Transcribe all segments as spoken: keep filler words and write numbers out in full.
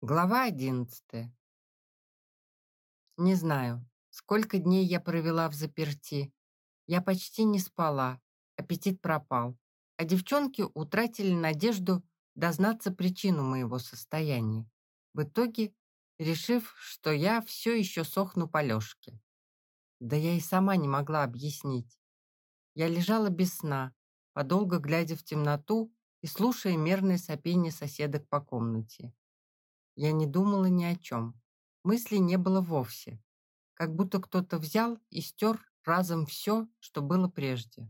Глава одиннадцатая. Не знаю, сколько дней я провела в заперти. Я почти не спала, аппетит пропал, а девчонки утратили надежду дознаться причину моего состояния. В итоге, решив, что я все еще сохну по Лешке. Да я и сама не могла объяснить. Я лежала без сна, подолго глядя в темноту и слушая мерное сопение соседок по комнате. Я не думала ни о чем. Мыслей не было вовсе. Как будто кто-то взял и стер разом все, что было прежде.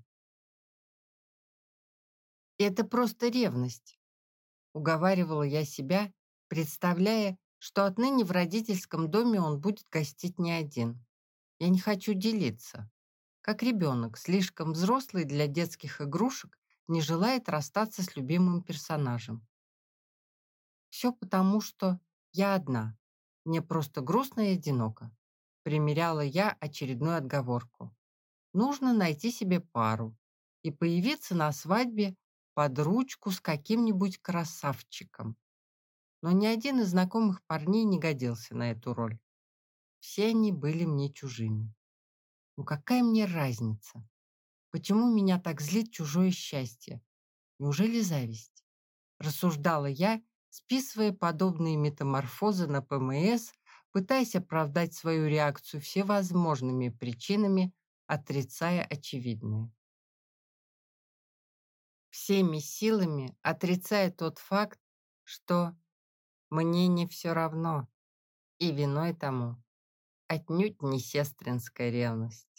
И это просто ревность, уговаривала я себя, представляя, что отныне в родительском доме он будет гостить не один. Я не хочу делиться. Как ребенок, слишком взрослый для детских игрушек, не желает расстаться с любимым персонажем. Все потому, что я одна. Мне просто грустно и одиноко. Примеряла я очередную отговорку. Нужно найти себе пару и появиться на свадьбе под ручку с каким-нибудь красавчиком. Но ни один из знакомых парней не годился на эту роль. Все они были мне чужими. Ну какая мне разница? Почему меня так злит чужое счастье? Неужели зависть? Рассуждала я, списывая подобные метаморфозы на ПМС, пытаясь оправдать свою реакцию всевозможными причинами, отрицая очевидное. Всеми силами отрицая тот факт, что мне не все равно, и виной тому отнюдь не сестринская ревность.